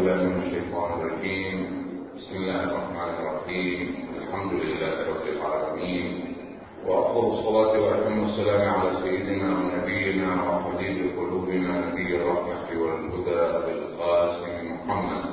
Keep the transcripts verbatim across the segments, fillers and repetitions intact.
بالله من الشيطان الرجيم. بسم الله الرحمن الرحيم. الحمد لله رب العالمين، وأفضل الصلاة وأتم السلام على سيدنا ونبينا وحبيب قلوبنا نبي الرحمة والهدى أبي القاسم محمد.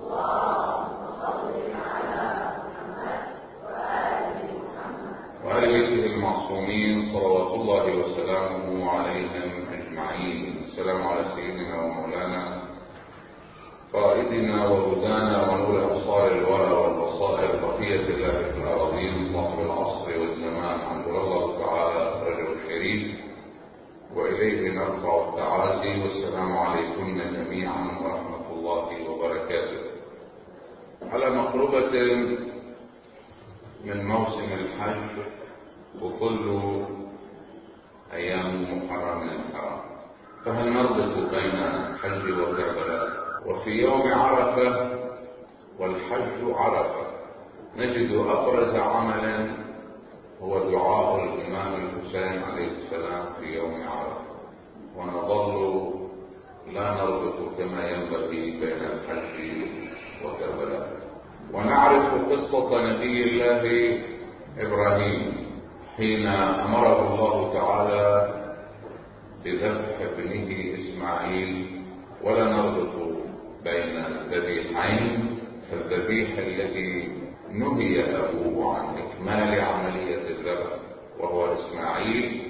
وآل بيته المعصومين صلوات الله وسلامه عليهم أجمعين. السلام على سيدنا ومولانا قائدنا وهدانا ونور أبصار الورى والبصائر بقية الله في الأراضين صاحب العصر والزمان عند الله تعالى رجل الشريف، وإليه نرفع التعازي. والسلام عليكم جميعا ورحمة الله وبركاته. على مقربة من موسم الحج وكل أيام محرم الحرام، فهل نربط بين الحج وكربلاء؟ وفي يوم عرفة والحج عرفة نجد أبرز عمل هو دعاء الإمام الحسين عليه السلام في يوم عرفة، ونظل لا نربط كما ينبغي بين الحج وكربلاء. ونعرف قصة نبي الله إبراهيم حين أمره الله تعالى بذبح ابنه إسماعيل، ولا نربط بين الذبيحين، فالذبيح الذي نهي أبوه عن إكمال عملية الذبح وهو إسماعيل،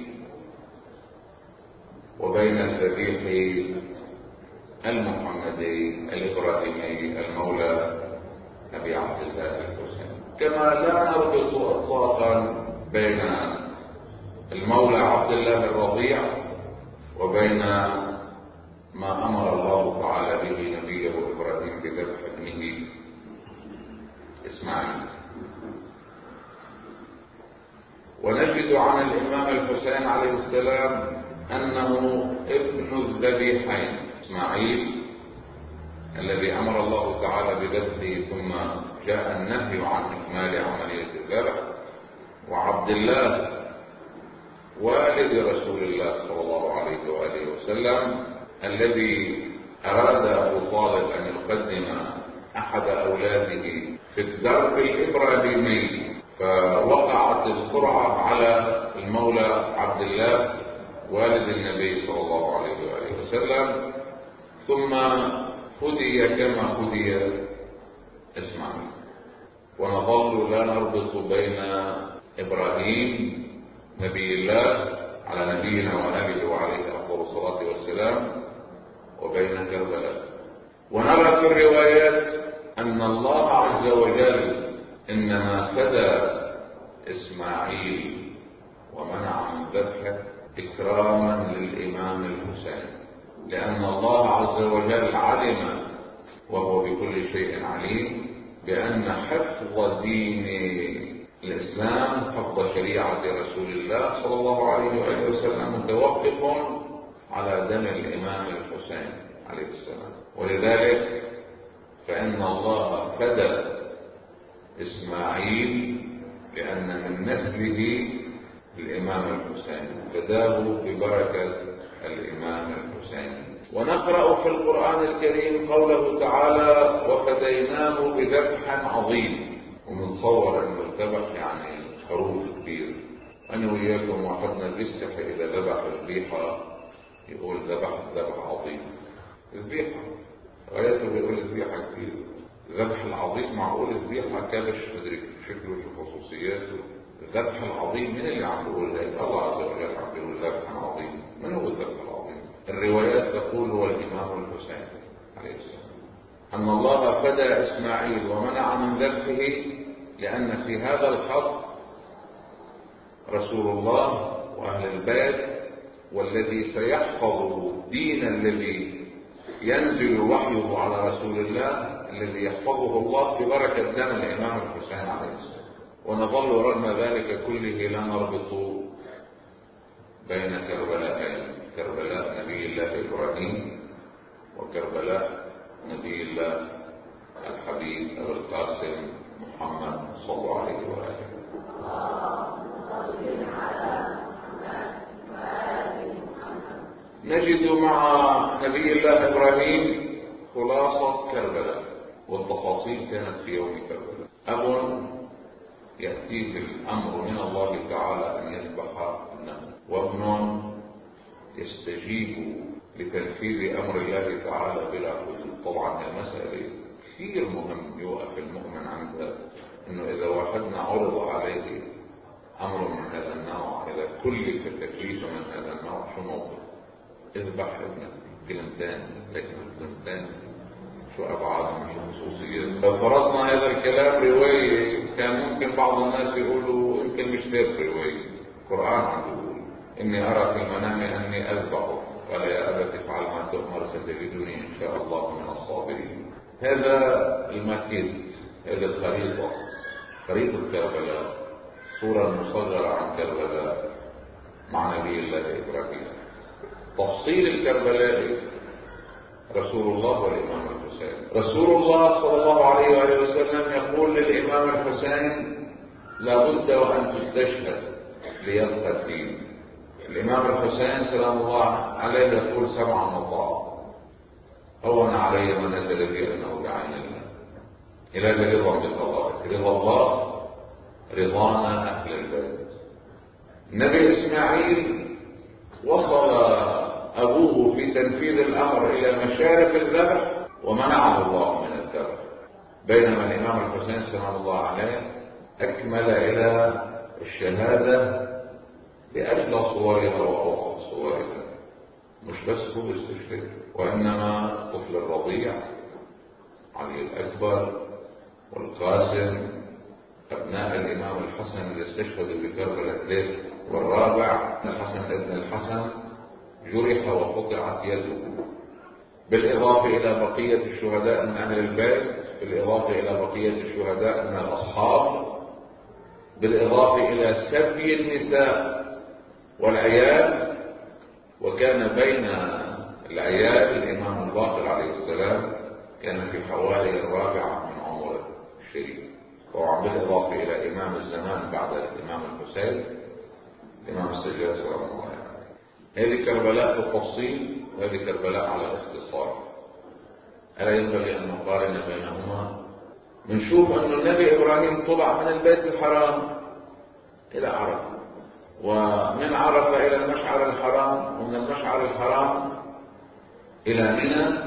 وبين الذبيح المحمدي الإبراهيمي المولى أبي عبد الله الحسين. كما لا نربط إطلاقا بين المولى عبد الله الرضيع وبين ما أمر الله تعالى به نبيه إبراهيم بذبح ابنه إسماعيل. ونجد عن الإمام الحسين عليه السلام أنه ابن الذبيحين، إسماعيل الذي أمر الله تعالى بذبحه ثم جاء النهي عن إكمال عملية الذبح، وعبد الله والد رسول الله صلى الله عليه وآله وسلم الذي أراد أبو طالب أن يقدم أحد أولاده في الدرب الإبراهيمي، فوقعت القرعة على المولى عبد الله والد النبي صلى الله عليه وآله وسلم، ثم فدي كما فدي إسماعيل. ونظل لا نربط بين إبراهيم نبي الله على نبينا ونبيه وعليه أفضل الصلاة والسلام وبين كربلاء. ونرى في الروايات أن الله عز وجل إنما فدى إسماعيل ومنع من ذبحه إكراما للإمام الحسين، لأن الله عز وجل علم وهو بكل شيء عليم بأن حفظ دين الإسلام، حفظ شريعة رسول الله صلى الله عليه وآله وسلم متوقف على دم الإمام الحسين عليه السلام. ولذلك فإن الله فدى إسماعيل لأن من نسله الإمام الحسين، فداه ببركة الإمام الحسين. ونقرأ في القرآن الكريم قوله تعالى: وفديناه بذبح عظيم. ومنصور أن الذبح يعني خروف كبير. أنا وياكم واحدنا بيستحي إذا ذبح الذبيحة يقول ذبح ذبح عظيم. الذبيحة غايته بيقول ذبيحة كبير. الذبح العظيم معقول ذبيحة كبش مدري شكله شو خصوصياته. الذبح العظيم من اللي عم بيقول ذلك؟ الله عز وجل عم بيقول ذبح عظيم. من هو الذبح العظيم؟ الروايات تقول هو الإمام الحسين عليه السلام، أن الله فدى إسماعيل ومنع من ذبحه لأن في هذا الحق رسول الله وأهل البيت، والذي سيحفظ الدين الذي ينزل وحيه على رسول الله الذي يحفظه الله ببركة دم الإمام الحسين عليه السلام. ونظل رغم ذلك كله لا نربط بين كربلاءين، كربلاء نبي الله إبراهيم وكربلاء نبي الله الحبيب أبو القاسم محمد صلى الله عليه وآله. نجد مع نبي الله إبراهيم خلاصة كربلاء، والتفاصيل كانت في يوم كربلاء. أب يأتيه الأمر من الله تعالى أن يذبح ابنه، وابن يستجيب لتنفيذ أمر الله تعالى بلا حدود. طبعا المسألة كثير مهم يوقف المؤمن عندها، إنه إذا واحدنا عرض عليه أمر من هذا النوع، إذا كلف تكليفا من هذا النوع، شو موقف؟ اذبح ابنك. كلمتان، لكن كلمتان شو أبعادهم، شو خصوصية. لو فرضنا هذا الكلام رواية، كان ممكن بعض الناس يقولوا يمكن مش ذات رواية، القرآن عم يقول إني أرى في المنام أني أذبحه، قال يا أبت افعل ما تؤمر ستجدني إن شاء الله من الصابرين. هذا الماكيت، هذه الخريطة، خريطة كربلاء، صورة مصغرة عن كربلاء مع نبي الله إبراهيم. تفصيل الكربلاء رسول الله والإمام الحسين. رسول الله صلى الله عليه وآله وسلم يقول للإمام الحسين لابد وأن تستشهد ليبقى الدين. الإمام الحسين سلام الله عليه يقول سمعا وطاعة، هون علي ما نزل بي أنه بعين الله، إلى رضا بقضائك، رضا الله رضانا أهل البيت. النبي إسماعيل وصل أبوه في تنفيذ الأمر إلى مشارف الذبح ومنعه الله من الذبح، بينما الإمام الحسين سلام الله عليه أكمل إلى الشهادة بأجل صورها وأوقف صورها. مش بس هو استشهد، وإنما الطفل الرضيع علي الأكبر والقاسم أبناء الإمام الحسن اللي استشهدوا بكربلاء ثلاث، والرابع الحسن ابن الحسن جرح وقطعت يده، بالإضافة إلى بقية الشهداء من أهل البيت، بالإضافة إلى بقية الشهداء من الأصحاب، بالإضافة إلى سبي النساء والعيال. وكان بين العيال الإمام الباقر عليه السلام، كان في حوالي الرابعة من عمره الشريف. طبعا بالإضافة إلى إمام الزمان بعد الإمام الحسين، الإمام السجاد سلام الله عليه. هذه كربلاء بالتفصيل، وهذه كربلاء على الاختصار. ألا ينبغي أن نقارن بينهما؟ بنشوف أن النبي إبراهيم طلع من البيت الحرام إلى عرفة، ومن عرفة إلى المشعر الحرام، ومن المشعر الحرام إلى منى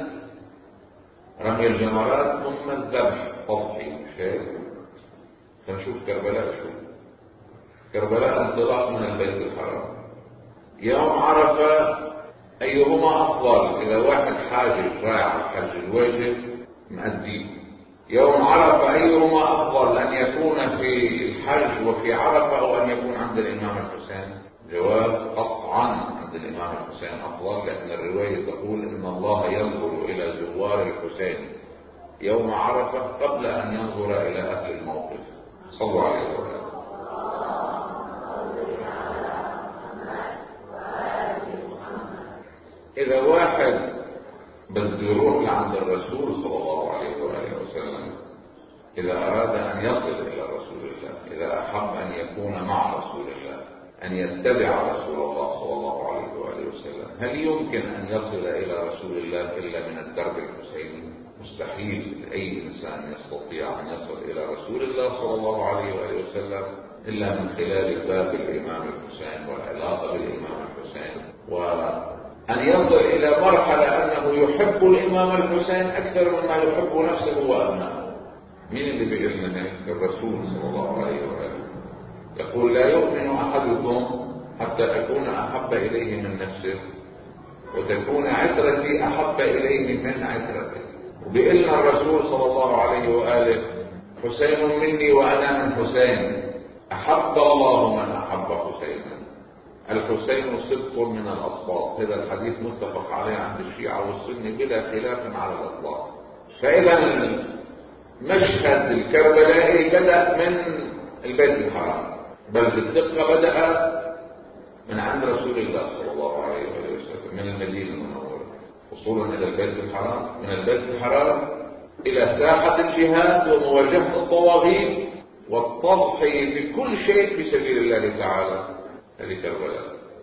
رمي الجمرات، ثم الذبح تضحي. شيء فنشوف كربلاء شو كربلاء انطلاق من البيت الحرام. يوم عرفة أيهما أفضل؟ إذا واحد حاجج رايح الحج الواجب مأديه. يوم عرفة أيهما أفضل، أن يكون في الحج وفي عرفة أو أن يكون عند الإمام الحسين؟ جواب قطعا عند الإمام الحسين أفضل، لأن الرواية تقول إن الله ينظر إلى زوار الحسين يوم عرفة قبل أن ينظر إلى أهل الموقف. صلوا عليه وسلم. إذا واحد بده يروح لعند الرسول صلى الله عليه وآله وسلم، إذا أراد أن يصل إلى رسول الله، إذا أحب أن يكون مع رسول الله، أن يتبع رسول الله صلى الله عليه وآله وسلم، هل يمكن أن يصل إلى رسول الله إلا من الدرب الحسيني؟ مستحيل أي إنسان يستطيع أن يصل إلى رسول الله صلى الله عليه وآله وسلم إلا من خلال باب الإمام الحسين والعلاقة بالإمام الحسين، وأن يصل إلى مرحلة أنه يحب الإمام الحسين أكثر مما يحب نفسه وأبنائه. مين اللي بيقول لنا هيك؟ الرسول صلى الله عليه وآله. يقول لا يؤمن أحدكم حتى أكون أحب إليه من نفسه، وتكون عترتي أحب إليه من عترته. وبيقلنا الرسول صلى الله عليه وآله حسين مني وأنا من حسين، أحب الله من أحب حسينا. الحسين سبط من الأسباط، هذا الحديث متفق عليه عند الشيعة والسنة بلا خلاف على الإطلاق. فإذا المشهد الكربلائي بدأ من البيت الحرام، بل بالدقة بدأ من عند رسول الله صلى الله عليه وسلم من المدينة المنورة، وصولا إلى البيت الحرام، من البيت الحرام إلى ساحة الجهاد ومواجهة الطواغيت والتضحية بكل شيء في سبيل الله تعالى. هذه كربلاء.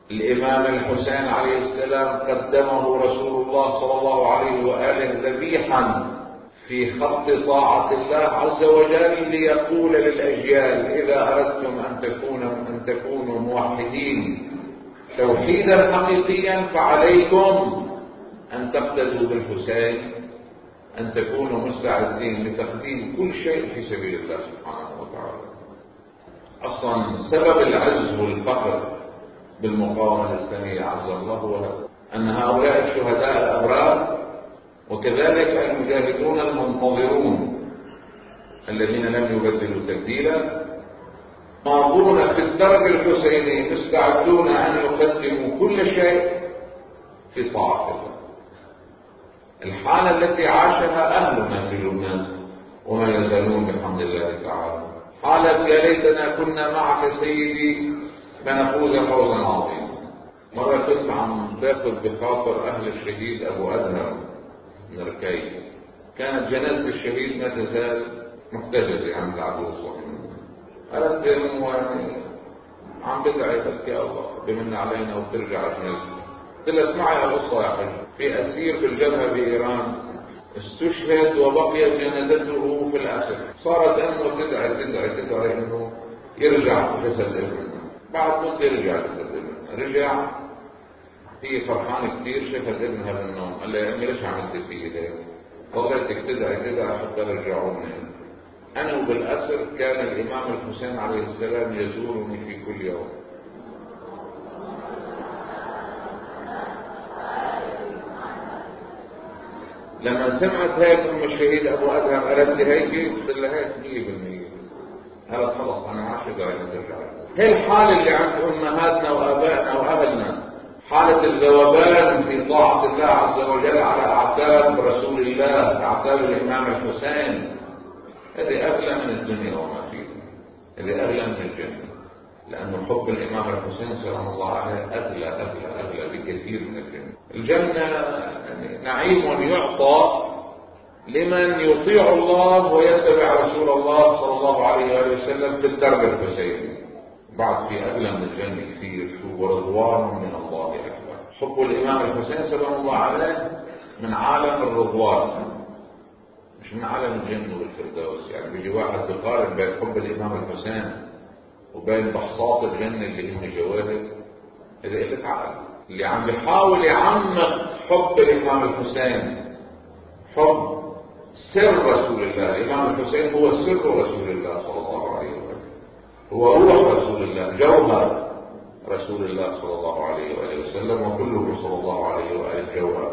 الإمام الحسين عليه السلام قدمه رسول الله صلى الله عليه وآله ذبيحا في خط طاعة الله عز وجل، ليقول للأجيال: إذا أردتم أن تكونوا أن تكونوا موحدين توحيدا حقيقيا فعليكم أن تقتدوا بالحسين، أن تكونوا مستعدين لتقديم كل شيء في سبيل الله سبحانه وتعالى. أصلا سبب العز والفخر بالمقاومة الإسلامية عز الله هو أن هؤلاء الشهداء الأبرار وكذلك المجاهدون المنتظرون الذين لم يبدلوا تبديلا ماضون في الدرب الحسيني مستعدون أن يقدموا كل شيء في طاعة الله. الحالة التي عاشها أهلنا في لبنان وما يزالون بحمد الله تعالى حالة: يا ليتنا كنا معك سيدي فنفوز فوزا عظيما. مرة كنت عم باخذ بخاطر أهل الشهيد أبو أدهم من ركاي، كانت جنازة الشهيد ما تزال محتجزة عند العدو الصهيوني. قالت لهم يعني عم بدعي بس يا الله بمن علينا وترجع جنازته. قلت لها: اسمعي القصة يا حج، في أسير بالجبهة بإيران استشهد وبقيت جنازته في الأسر، صارت أمه تدعي تدعي تدعي إنه يرجع جسد ابنه. بعد مدة يرجع جسد ابنه، رجع هي فرحانة كثير، شافت ابنها بالنوم، قال لها: يا أمي ليش عملت في إيديك؟ ضليتك تدعي تدعي حتى رجعوني. أنا وبالأسر كان الإمام الحسين عليه السلام يزورني في كل يوم. لما سمعت هيك أم الشهيد أبو أدهم قالت لي هيك، قلت لها: هيك مية بالمية. قالت: خلص أنا ما عادش داعي ترجع. هي الحالة اللي عند أمهاتنا وآبائنا وأهلنا، حالة الذوبان في طاعة الله عز وجل على أعتاب رسول الله، أعتاب الإمام الحسين. هذه أغلى من الدنيا وما فيها، هذه أغلى من الجنة، لأن حب الإمام الحسين سلام الله عليه أغلى أغلى أغلى بكثير من الجنة. الجنة يعني نعيم يعطى لمن يطيع الله ويتبع رسول الله صلى الله عليه وآله وسلم في الدرب الحسيني. بعد في أغلى من الجنة كثير، شو ورضوان من الله أكبر. حب الإمام الحسين سلام الله عليه من عالم الرضوان، مش من عالم الجنة والفردوس. يعني بيجي واحد بيقارن بين حب الإمام الحسين وبين بحصات الجنة اللي هم جواهر، إذا قلت عقل. اللي عم بيحاول يعمق حب الإمام الحسين، حب سر رسول الله. الإمام الحسين هو سر رسول الله صلى الله عليه وسلم، هو روح رسول الله، جوهر رسول الله صلى الله عليه وآله وسلم، وكله صلى الله عليه وآله جوهر.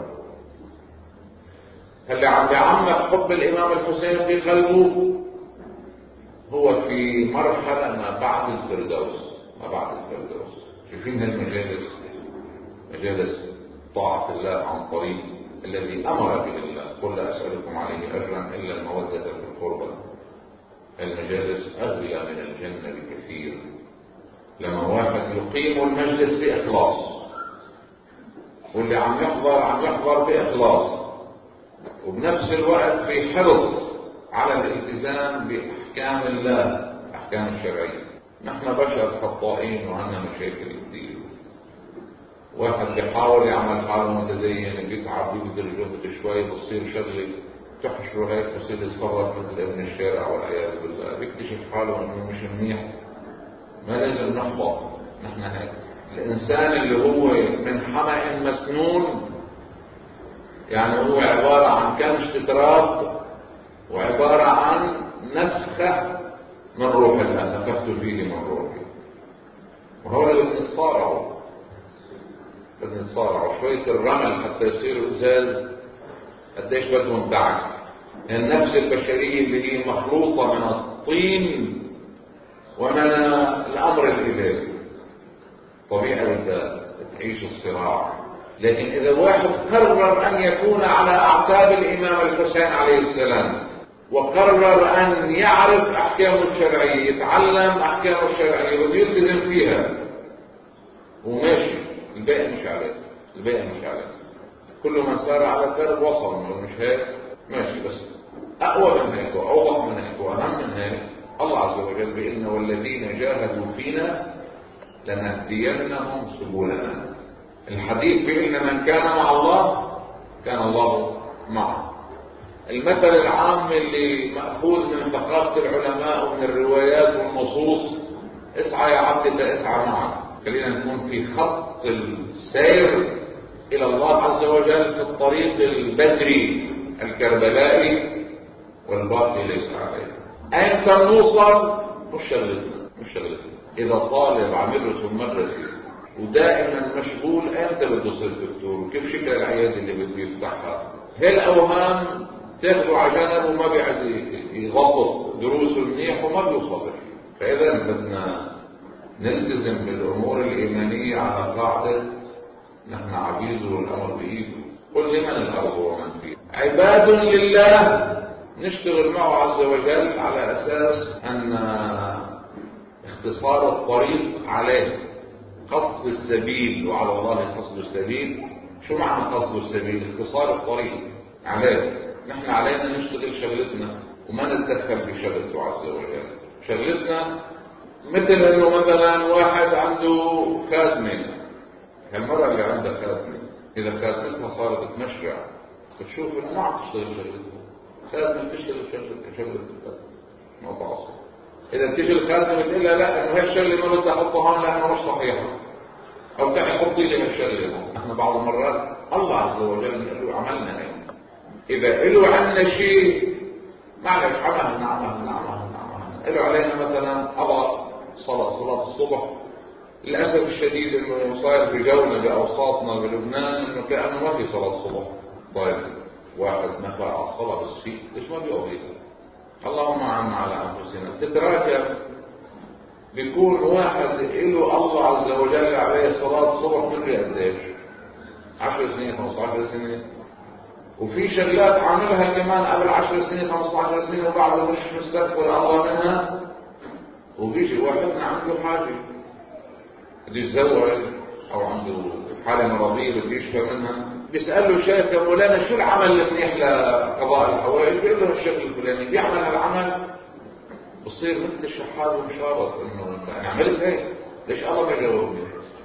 اللي عم بيعمق حب الإمام الحسين في قلبه هو في مرحلة ما بعد الفردوس، ما بعد الفردوس. شايفين هالمجالس، مجالس طاعة الله عن طريق الذي أمر به الله: قل لا أسألكم عليه أجرا إلا المودة في القربى. المجالس أغلى من الجنة بكثير. لما واحد يقيم المجلس بإخلاص، واللي عم يحضر عم يحضر بإخلاص، وبنفس الوقت في حرص على الالتزام بأحكام الله، أحكام الشرعية. نحن بشر خطائين وعندنا مشاكل كثير. واحد بيحاول يعمل حاله متدين، بيتعب بيبذل جهد شوي، بصير شغله تحشره هيك، بصير يتصرف مثل ابن الشارع والعياذ بالله، بيكتشف حاله انه مش منيح. ما لازم نحبط. نحن هيك الانسان اللي هو من حمأ مسنون، يعني هو عبارة عن كنشة تراب وعبارة عن نفخة من روح الله، نفخت فيه من روحي. وهو اللي بنتصارعوا بنتصارعوا شوية الرمل حتى يصيروا ازاز، قديش بدهم دعك. النفس البشرية اللي هي مخلوطة من الطين ومن الأمر الإلهي، طبيعة بدها تعيش الصراع. لكن إذا واحد قرر أن يكون على أعتاب الإمام الحسين عليه السلام، وقرر أن يعرف أحكامه الشرعية، يتعلم أحكامه الشرعية ويلتزم فيها وماشي، الباقي مش عليه، الباقي مش عليه. كل من سار على الدرب وصل، مش هيك ماشي. بس أقوى من هيك وأوضح من هيك وأهم من هيك، الله عز وجل بيقولنا: والذين جاهدوا فينا لنهدينهم سبلنا. الحديث في ان من كان مع الله كان الله معه. المثل العام اللي مأخوذ من ثقافة العلماء ومن الروايات والنصوص: اسعى يا عبد فاسعى معك. خلينا نكون في خط السير الى الله عز وجل في الطريق البدري الكربلائي، والباقي ليس عليه. ايمتى نوصل؟ مش شغلتنا مش شغلتنا. اذا طالب عم يدرس في المدرسه ودائما مشغول، ايمتى بده يصير دكتور؟ وكيف شكل العياده اللي بده يفتحها؟ هالاوهام تاخذوا على جنب وما بيعد يضبط دروسه منيح وما بيوصل. فاذا بدنا نلتزم بالامور الايمانيه على قاعده نحن عبيد والامر بايده. قل لمن الارض ومن فيها. عباد لله نشتغل معه عز وجل على اساس ان اختصار الطريق عليه، قصد السبيل، وعلى الله قصد السبيل. شو معنى قصد السبيل؟ اختصار الطريق عليه. نحن علينا نشتغل شغلتنا وما نتدخل بشغلته عز وجل. شغلتنا مثل انه مثلا واحد عنده خادمه، هالمرة اللي عندها خادمه اذا خادمتها صارت تمشرع بتشوف انه ما عم تشتغل شغلتها. خادمه تشتغل شغلتها شغلة الخادمه ما تعصب. اذا بتيجي الخادمه بتقول لها لا انه هالشغله ما بدي احطها هون لانه مش صحيحه، او تعي حطي لي هالشغله هون. احنا بعض المرات الله عز وجل بنقول له عملنا هيك. اذا له عنا شيء معلش عملنا عملنا عملنا عملنا له علينا مثلا أضع صلاة صلاة الصبح. للأسف الشديد انه صاير في جولة باوساطنا بلبنان انه كأنه ما في صلاة الصبح. طيب واحد نفع على الصلاة بس فيه ليش ما بيقضيها؟ اللهم عنا على انفسنا. تتراكم بيكون واحد له الله عز وجل عليه صلاة الصبح من قديش؟ عشر سنين خمسة عشر سنين، وفي شغلات عاملها كمان قبل عشر سنين خمسة عشر سنين وبعده مش مستغفر الله منها. وبيجي واحدنا عنده حاجة بده يتزوج او عنده حالة مرضية بده يشفى منها، بيسأل له شيخ يا مولانا شو العمل المنيح لقضاء الحوائج؟ بيقول له الشغل الفلاني. بيعمل هالعمل بصير مثل الشحاذ ومشارط انه انا عملت هيك ليش الله ما يجاوبني؟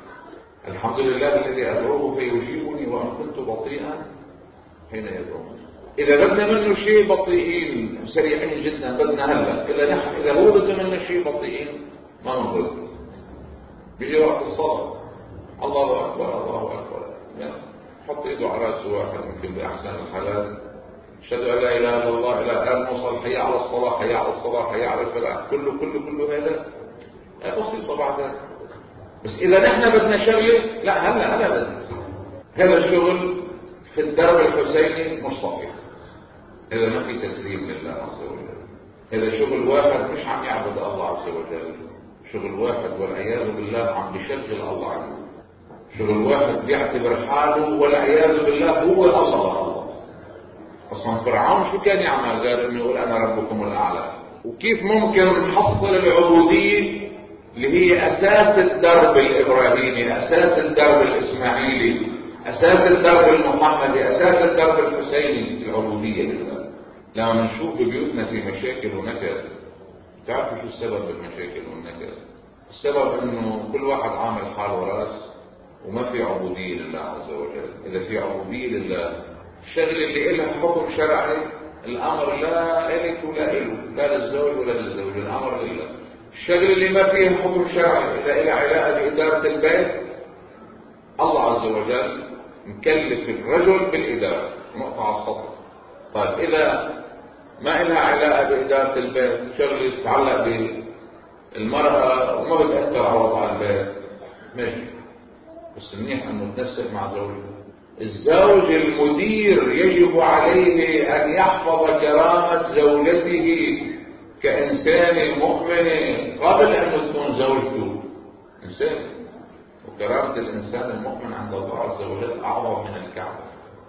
الحمد لله الذي ادعوه فيجيبني وان كنت بطيئا حين يدعون. اذا بدنا منه شيء بطيئين سريعين جدا بدنا هلا، اذا نحن اذا هو بده منه شيء بطيئين ما نرد. بيجي وقت الصلاه الله اكبر الله اكبر يعني حط ايده على راسه واحد يمكن باحسن الحالات اشهد ان لا اله الا الله الى ان نوصل حي على الصلاه حي على الصلاه حي على الفلاح كله كله كله هذا بسيطه بعدها. بس اذا نحن بدنا شغله لا هلا هلا بدنا هذا الشغل في الدرب الحسيني مش صحيح اذا ما في تسليم لله عز وجل. هذا شغل واحد مش عم يعبد الله عز وجل، شغل واحد والعياذ بالله عم بيشغل الله عنه، شغل واحد بيعتبر حاله والعياذ بالله هو الله الله. اصلا فرعون شو كان يعمل غير انه يقول انا ربكم الاعلى؟ وكيف ممكن نحصل العبوديه اللي هي اساس الدرب الابراهيمي، اساس الدرب الاسماعيلي، اساس الدرب المحمدي، اساس الدرب الحسيني، العبوديه لله. لما نشوف ببيوتنا في مشاكل ونكد، تعرفوا شو السبب بالمشاكل والنكد؟ السبب انه كل واحد عامل حاله راس وما في عبوديه لله عز وجل. اذا في عبوديه لله الشغله اللي لها حكم شرعي الامر لا الك ولا له، لا للزوج ولا للزوج، الامر لله. الشغله اللي ما فيها حكم شرعي اذا لها علاقه باداره البيت الله عز وجل مكلف الرجل بالاداره نقطه على السطر. طيب اذا ما لها علاقه باداره البيت شغله تتعلق بالمراه وما بتاثر على وضع البيت ماشي، بس منيح انه تنسق مع زوجها. الزوج المدير يجب عليه ان يحفظ كرامه زوجته كانسان مؤمن قبل ان تكون زوجته انسان. وكرامه الانسان المؤمن عند الله عز وجل اعظم من الكعبه.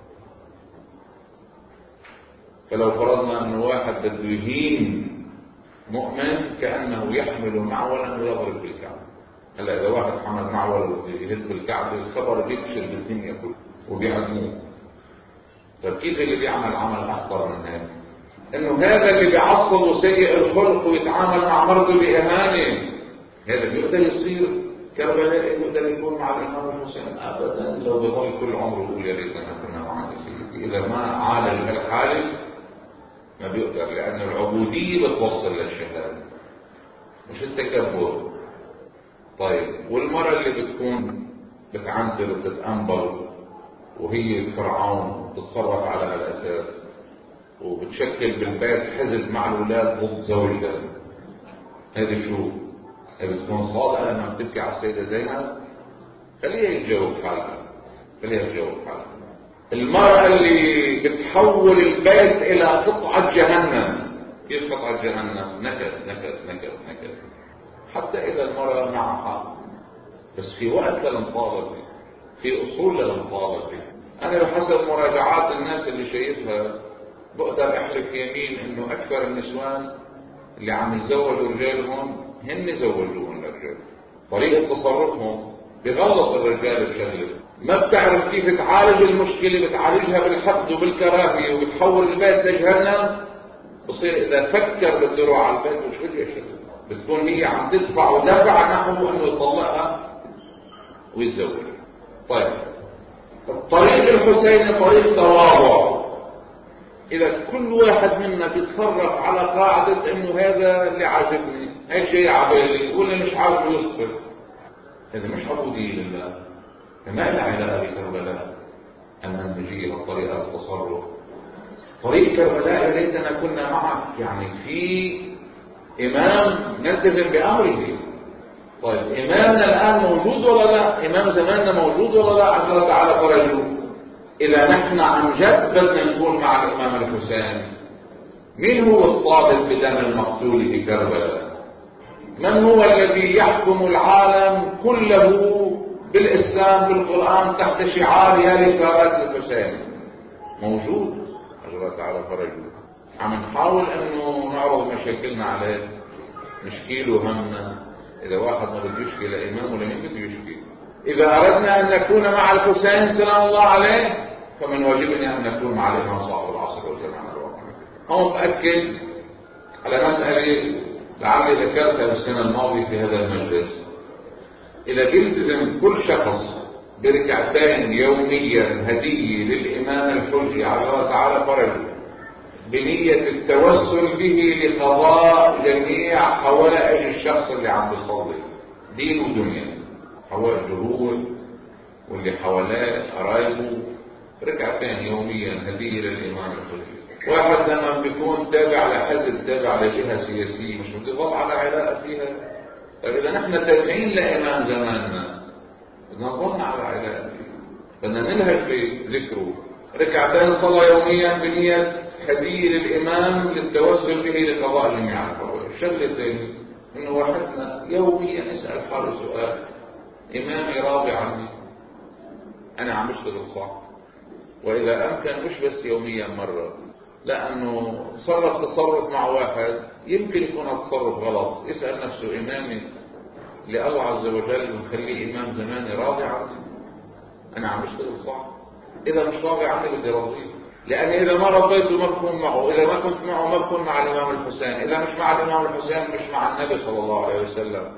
فلو فرضنا ان واحد بده يهين مؤمن كانه يحمل معولا ويضرب بالكعبه. هلا اذا واحد حمل معول ويهد بالكعبه الخبر بيكسر بالدنيا كلها وبيعدموه. طيب كيف اللي بيعمل عمل اخطر من هذا؟ انه هذا اللي بيعصب سيء الخلق ويتعامل مع مرضه باهانه هذا بيقدر يصير كربلاء يقدر يكون مع الإمام الحسين؟ أبدا. لو بظل كل عمره يقول يا ريتنا كنا مع سيدي. إذا ما عالج هالحالة ما بيقدر، لأن العبودية بتوصل للشهادة مش التكبر. طيب، والمرة اللي بتكون بتعنتر وبتتأنبر وهي فرعون وبتتصرف على هالأساس وبتشكل بالبيت حزب مع الأولاد ضد زوجها، هذه شو؟ هذه بتكون صادقة لما بتبكي على السيدة زينب؟ خليها يتجاوب حالها، خليها تجاوب حالها. المرأة اللي بتحول البيت إلى قطعة جهنم، كيف قطعة جهنم؟ نكد نكد نكد نكد. حتى إذا المرأة معها بس في وقت للمطالبة، في أصول للمطالبة. أنا بحسب مراجعات الناس اللي شايفها بقدر أحلف يمين إنه أكثر النسوان اللي عم يتزوجوا رجالهم هن زوجوهم الرجال. طريقة تصرفهم بغلط الرجال بشغله، ما بتعرف كيف تعالج المشكلة، بتعالجها بالحقد وبالكراهية وبتحول البيت لجهنم. بصير إذا فكر بده يروح على البيت وش بده يشغل، بتكون هي عم تدفع ودافع نحو انه يطلقها ويتزوج. طيب، الطريق الحسيني طريق تواضع. اذا كل واحد منا بيتصرف على قاعدة انه هذا اللي عاجبني، هيك شيء عبالي، واللي مش عاجبه يصبر، هذا مش عبودية لله. فما لها علاقة بكربلاء المنهجية وطريقة التصرف. طريق كربلاء يا ريتنا كنا معك، يعني في إمام نلتزم بأمره. طيب، إمامنا الآن موجود ولا لا؟ إمام زماننا موجود ولا لا؟ الله تعالى فرجه. إذا نحن عن جد بدنا نكون مع الإمام الحسين، من هو الطالب بدم المقتول في كربلاء؟ من هو الذي يحكم العالم كله بالإسلام بالقرآن تحت شعار يا رفاقة الحسين؟ موجود، الله تعالى فرجه. عم نحاول انه نعرض مشاكلنا عليه، نشكي له همنا. اذا واحد ما بده يشكي لامام ولا مين بده يشكي؟ اذا اردنا ان نكون مع الحسين سلام الله عليه فمن واجبنا ان نكون مع الامام صاحب العصر والزمان الواقع. هون باكد على مساله لعلي ذكرتها السنه الماضيه في هذا المجلس. اذا بيلتزم كل شخص بركعتين يوميا هديه للامام الحجي على الله تعالى فرجه بنية التوسل به لقضاء جميع حوائج الشخص اللي عم بيصلي، دين ودنيا، حوائج هو واللي حواليه قرايبه، ركعتين يوميا هدية للإمام الحجي. واحد لما بيكون تابع لحزب، تابع لجهة سياسية، مش بده يضل على علاقة فيها. طيب، إذا نحن تابعين لإمام زماننا بدنا نضل على علاقة فيها، بدنا ننهج بذكره. ركعتين صلاة يوميا بنية هدية للإمام للتوسل به لقضاء جميع الحوائج. الشغلة الثانية إنه واحدنا يوميا يسأل حاله سؤال: إمامي راضي عني؟ أنا عم بشتغل صح؟ وإذا أمكن مش بس يوميا مرة، لأنه تصرف تصرف مع واحد يمكن يكون التصرف غلط، يسأل نفسه: إمامي اللي الله عز وجل مخليه إمام زماني راضي عني؟ أنا عم بشتغل صح؟ إذا مش راضي عني بدي رضيه، لأن إذا ما رضيته ما بكون معه، إذا ما كنت معه ما بكون مع الإمام الحسين، إذا مش مع الإمام الحسين مش مع النبي صلى الله عليه وسلم.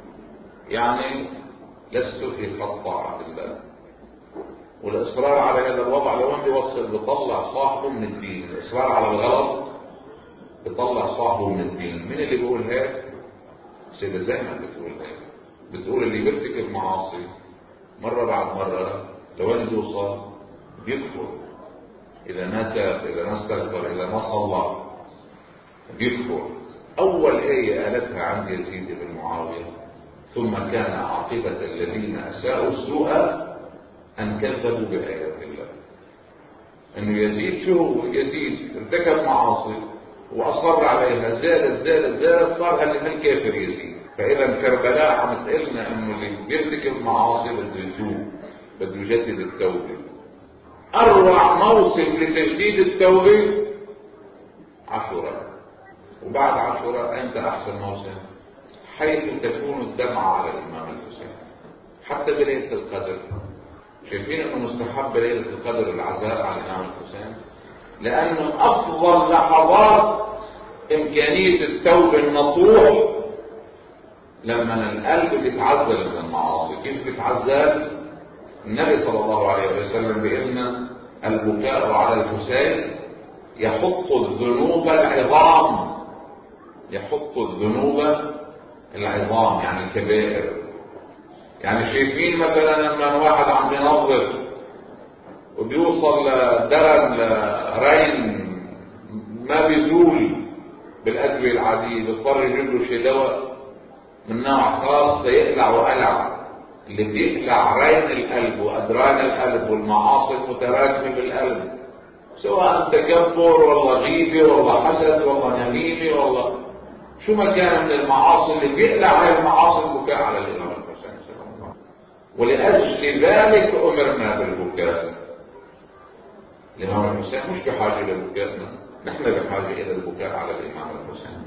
يعني لست في خط طاعة الله. والإصرار على هذا الوضع لوين بيوصل؟ بيطلع صاحبه من الدين. الإصرار على الغلط بيطلع صاحبه من الدين. مين اللي بيقول هيك؟ سيدة زينب بتقول هيك، بتقول اللي بيرتكب معاصي مرة بعد مرة لوين بيوصل؟ بيكفر. إذا ما تاب، إذا ما استغفر، إذا ما صلى بيكفر. أول آية قالتها عن يزيد بن معاوية: ثم كان عاقبة الذين أساءوا السوء أن كذبوا بآيات الله. أنه يزيد شو هو؟ يزيد ارتكب معاصي وأصر عليها، زاد زاد زاد صار هل الكافر يزيد. فإذا كربلاء عم تقلنا أنه اللي بيرتكب معاصي بده يتوب، بده يجدد التوبة. أروع موسم لتجديد التوبة عاشوراء. وبعد عاشوراء أنت أحسن موسم؟ حيث تكون الدمعة على الإمام الحسين. حتى بليلة القدر شايفين أنه مستحب ليلة القدر العزاء على الإمام الحسين، لأنه أفضل لحظات إمكانية التوبة النصوح لما القلب بيتعزل من المعاصي. كيف بيتعزل؟ النبي صلى الله عليه وسلم بيقولنا البكاء على الحسين يحط الذنوب العظام، يحط الذنوب العظام يعني الكبائر. يعني شايفين مثلا لما واحد عم ينظف وبيوصل لدرن لرين ما بيزول بالأدوية العادية، بيضطر يجيب له شي دواء من نوع خاص ليقلع وقلع. اللي بيقلع رين القلب وأدران القلب والمعاصي المتراكمة بالقلب، سواء تكبر والله غيبة والله حسد والله نميمة والله شو ما كان من المعاصي، اللي بيقلع هاي المعاصي البكاء على الإمام الحسين صلى الله عليه وسلم. ولأجل ذلك أمرنا بالبكاء. الإمام الحسين مش بحاجة لبكائنا، نحن بحاجة إلى البكاء على الإمام الحسين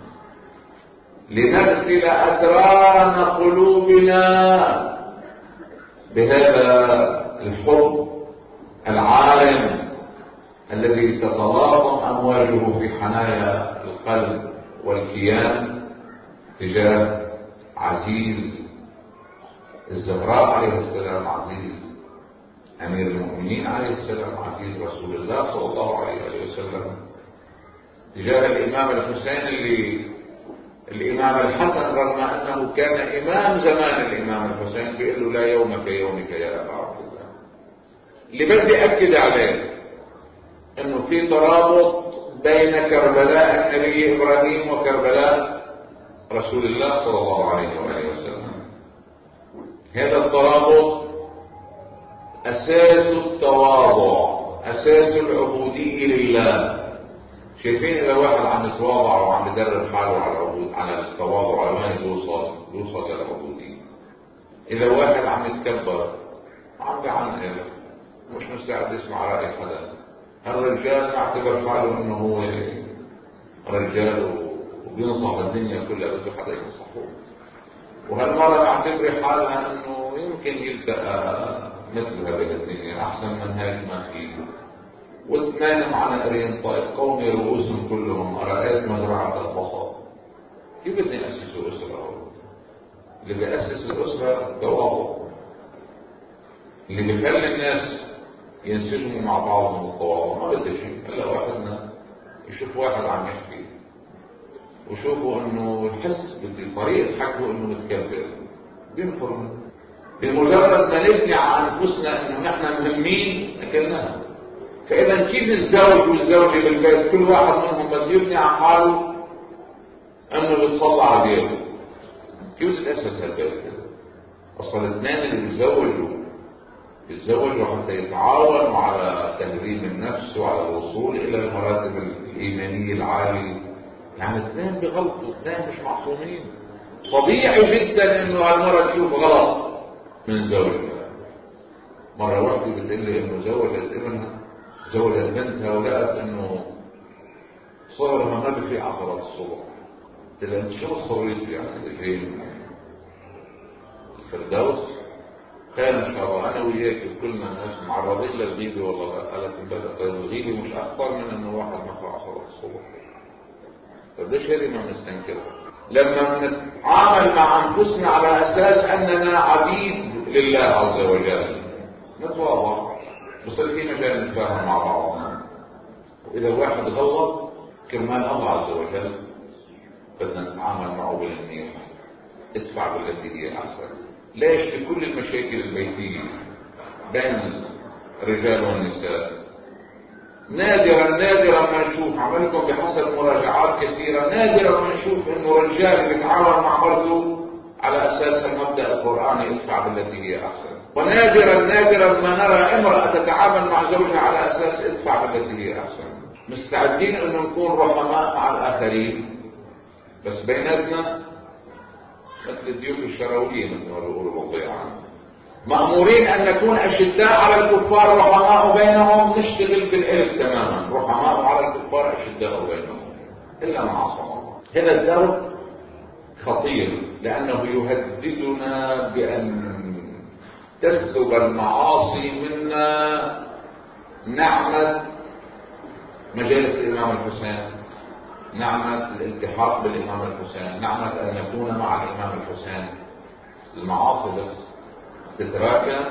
لنغسل أدران قلوبنا بهذا الحب العالم الذي تتلاطم أمواجه في حنايا القلب والكيان تجاه عزيز الزهراء عليه السلام، عزيز أمير المؤمنين عليه السلام، عزيز رسول الله صلى الله عليه وسلم، تجاه الإمام الحسين اللي الإمام الحسن رغم أنه كان إمام زمان الإمام الحسين بيقول له لا يومك يومك يا أبا عبد الله. اللي بدي أكد عليه أنه في ترابط بين كربلاء النبي إبراهيم وكربلاء رسول الله صلى الله عليه وآله وسلم. هذا الترابط أساس التواضع، أساس العبودية لله. شايفين إذا واحد عم يتواضع وعم يدرب حاله على العبود على التواضع وين يوصل؟ يوصل للعبودية. إذا واحد عم يتكبر وعم بيعنقر مش مستعد يسمع رأي حدا، الرجال معتبر حاله إنه هو رجال وبينصح الدنيا كلها بده حدا ينصحه، وهالمرة معتبر حالها إنه يمكن يلتقى مثل هذه الدنيا أحسن من هيك ما فيه، واثنين على قرين طيب قومي رؤوسهم كلهم أرأيت مزرعة البصر. كيف بدي أسس أسرة؟ اللي بيأسس الأسرة التواضع، اللي بيخلي الناس ينسجموا مع بعضهم التواضع. ما بدي شيء هلا واحدنا يشوف واحد عم يحكي وشوفوا انه يحس بطريقه حكيه انه متكبر بينفر منه. بمجرد ما نبني على انفسنا انه نحن مهمين اكلناها. فاذا كيف الزوج والزوجه بالبيت كل واحد منهم بده يبني على حاله انه بيتصلى على غيره، كيف تتاسس هالبيت كده؟ اصلا الاثنين اللي بيتزوجوا بيتزوجوا حتى يتعاونوا على تهذيب النفس وعلى الوصول الى المراتب الايمانيه العاليه. يعني اثنين بغلطوا، اثنين مش معصومين. طبيعي جدا انه هالمرة تشوف غلط من زوجها. مرة واحدة بتقول لي انه زوجت ابنها زوجت بنتها ولقت انه صورها ما بفي عصرات الصبح. قلت لها انت شو صوريتي يعني جايين الفردوس؟ خير ان شاء الله انا وياك وكلنا الناس معرضين للغيبة والله. قالت امبارح طيب الغيبة مش اخطر من انه واحد ما في عصرات الصبح؟ فدش هذه ما بنستنكرها. لما نتعامل مع انفسنا على اساس اننا عبيد لله عز وجل نتواضع، بصير في مجال نتفاهم مع بعضنا. واذا واحد غلط كرمال الله عز وجل بدنا نتعامل معه بالمنيح، ادفع بالتي هي احسن. ليش؟ بكل المشاكل البيتيه بين الرجال والنساء نادرا نادرا ما نشوف، عملكم بحسب مراجعات كثيرة، نادرا ما نشوف انه رجال بيتعاون مع مرته على اساس المبدأ القرآني ادفع بالتي هي احسن، ونادرا نادرا ما نرى امرأة تتعامل مع زوجها على اساس ادفع بالتي هي احسن. مستعدين انه نكون رحماء مع الاخرين، بس بيناتنا مثل الديوك الشراوية مثل ما بيقولوا بالضيعة، مأمورين أن نكون أشداء على الكفار رحماء بينهم، نشتغل بالإلف تماما، رحماء على الكفار أشداء بينهم إلا مع عصم الله. هذا الدرب خطير لأنه يهددنا بأن تسلب المعاصي منا نعمة مجالس الإمام الحسين نعمة الالتحاق بالإمام الحسين، نعمة أن نكون مع الإمام الحسين. المعاصي بس تتراكم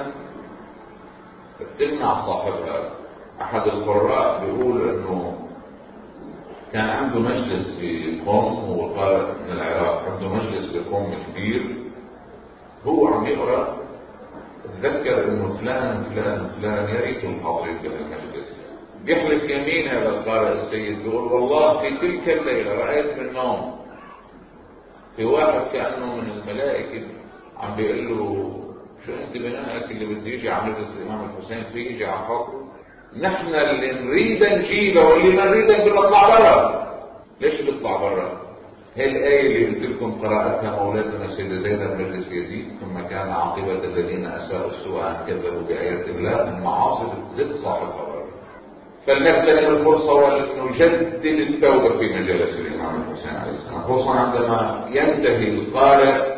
بتمنع صاحبها. أحد القراء بيقول إنه كان عنده مجلس في قوم، هو قال من العراق، عنده مجلس في قوم كبير، هو عم يقرأ تذكر إنه فلان فلان فلان يا ريت الحاضرين بهالمجلس. بيحلف يمين هذا القارئ السيد، بيقول والله في تلك الليلة رأيت من النوم في واحد كأنه من الملائكة عم بيقول له شو انت بنائك اللي بده يجي على مجلس الإمام الحسين في يجي على خاطره؟ نحن اللي نريد نجيبه واللي ما نريد نطلع برا. ليش بيطلع برا؟ هي الآية اللي قلت لكم قراءتها مولاتنا سيدة زينب بنت يزيد، ثم كان عاقبة الذين أساءوا السوء أن كذبوا بآيات الله. المعاصي بتزد صاحبها برا. فلنغتنم الفرصة ونجدد التوبة في مجالس الإمام الحسين عليه السلام، خصوصا عندما ينتهي القارئ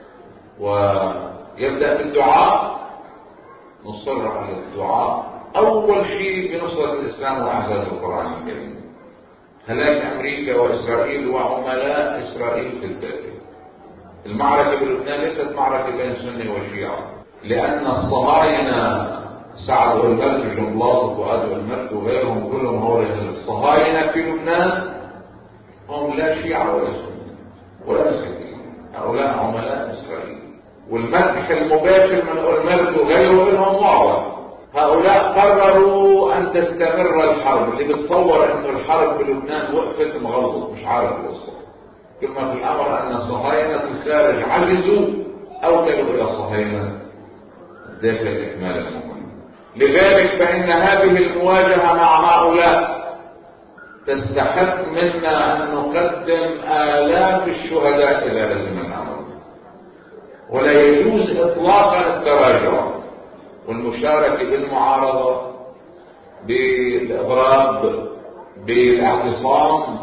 ويبدأ بالدعاء. نصر على الدعاء أول شيء بنصرة الإسلام وإعزاز القرآن الكريم. هلاك أمريكا وإسرائيل وعملاء إسرائيل في الداخل. المعركة بلبنان ليست معركة بين سني وشيعة، لأن الصهاينة سعد والملك وجنبلاط وفؤاد والملك وغيرهم كلهم هؤلاء الصهاينة في لبنان هم لا شيعة ولا سني ولا مسيحيين، هؤلاء عملاء إسرائيل. والمدح المباشر من الملك وغيره منهم واضح. هؤلاء قرروا أن تستمر الحرب. اللي بتصور أن الحرب بلبنان وقفت مغلط، مش عارف القصة. كما في الأمر أن صهاينة الخارج عجزوا أوكلوا إلى صهاينة داخل إكمال المهمة. لذلك فإن هذه المواجهة مع هؤلاء تستحق منا أن نقدم آلاف الشهداء إذا لزم الأمر، ولا يجوز إطلاقا التراجع والمشاركة بالمعارضة، بالإضراب، بالاعتصام،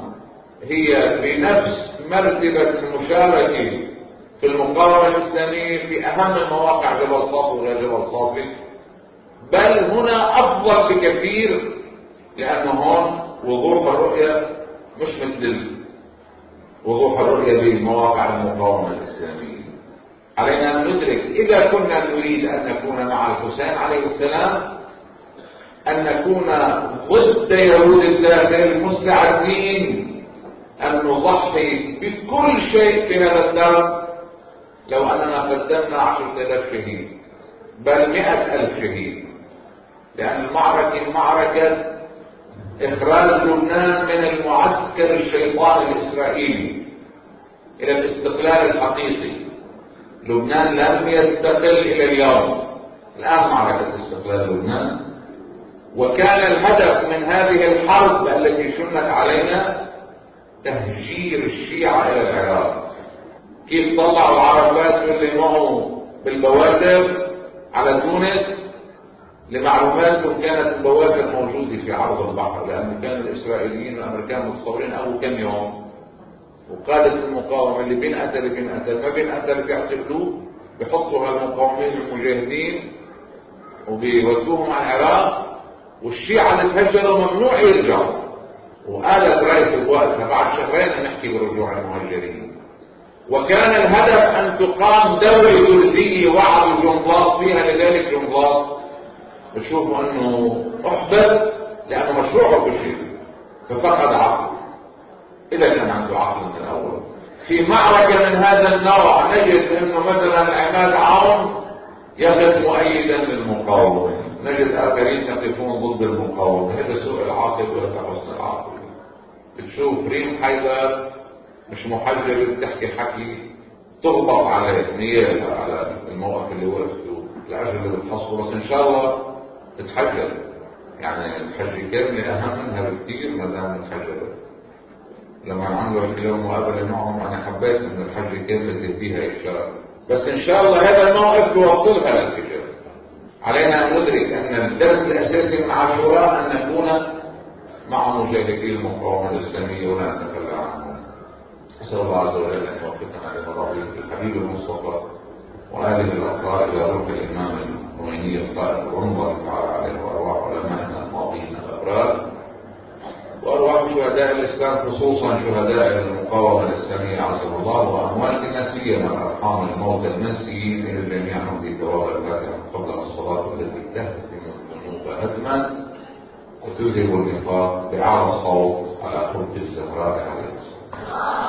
هي بنفس مرتبة المشاركة في المقاومة الإسلامية في أهم مواقع جبل صافي وغير جبل صافي، بل هنا أفضل بكثير، لأنه هون وضوح الرؤية مش مثل وضوح الرؤية بمواقع المقاومة الإسلامية. علينا أن ندرك إذا كنا نريد أن نكون مع الحسين عليه السلام أن نكون ضد يهود الداخل المستعدين أن نضحي بكل شيء في هذا الدرب. لو أننا قدمنا عشرة آلاف شهيد بل مئة ألف شهيد، لأن المعركة معركة إخراج لبنان من المعسكر الشيطاني الإسرائيلي إلى الاستقلال الحقيقي. لبنان لم يستقل إلى اليوم، الآن معركة استقلال لبنان. وكان الهدف من هذه الحرب التي شنت علينا تهجير الشيعة إلى العراق. كيف طلعوا عرفات واللي معه بالبوادر على تونس؟ لمعلوماتكم كانت البوادر موجودة في عرض البحر، لأن كان الإسرائيليين والأمريكان متصورين أول كم يوم وقادة المقاومة اللي بينقتل بينقتل ما بينقتل بيعتقلوه، بيحطوا هالمقاومين المجاهدين وبيودوهم على العراق، والشيعة اللي تهجروا ممنوع يرجعوا. وقالت رئيس بوقتها بعد شهرين نحكي برجوع المهجرين. وكان الهدف أن تقام دولة ترزية وعد جنبلاط فيها. لذلك جنبلاط بشوفوا أنه أحبط لأنه مشروعه بشيء ففقد عقله. إذا كان عنده عقل من الأول في معركة من هذا النوع نجد أنه مثلا عماد عون يقف مؤيدا للمقاومة، نجد آخرين يقفون ضد المقاومة. هذا سوء العاقل وهذا حسن العاقل. بتشوف ريم حيدر مش محجبة بتحكي حكي تغضب عليه نيابة على الموقف اللي وقفته العجل اللي بتحصله، بس إن شاء الله تتحجب. يعني الحج كاملة أهم منها بكتير ما دام تحجبت. لما عملوا اليوم مقابلة معهم أنا حبيت أن الحج كاملة تهديها إشارة، بس إن شاء الله هذا الموقف يوصلها للحجاب. علينا أن ندرك أن الدرس الأساسي من عاشوراء أن نكون مع مجاهدي المقاومة الإسلامية ولا نتخلى عنهم. أسأل الله عز وجل أن يوفقنا لمراضيه الحبيب المصطفى وآله الأطهار إلى روح الإمام الخميني القائد رضي الله تعالى عليه وأرواح علمائنا الماضين الأبرار. وأرواح شهداء الإسلام خصوصا شهداء المقاومة الإسلامية عزم الله، وأمواتنا سيما الأرحام الموتى المنسيين إلى جميعهم في ثواب الفاتحة قبل الصلاة التي تهدم الذنوب هدما وتذهب النفاق بأعلى الصوت على خلق الزهراء عليه السلام.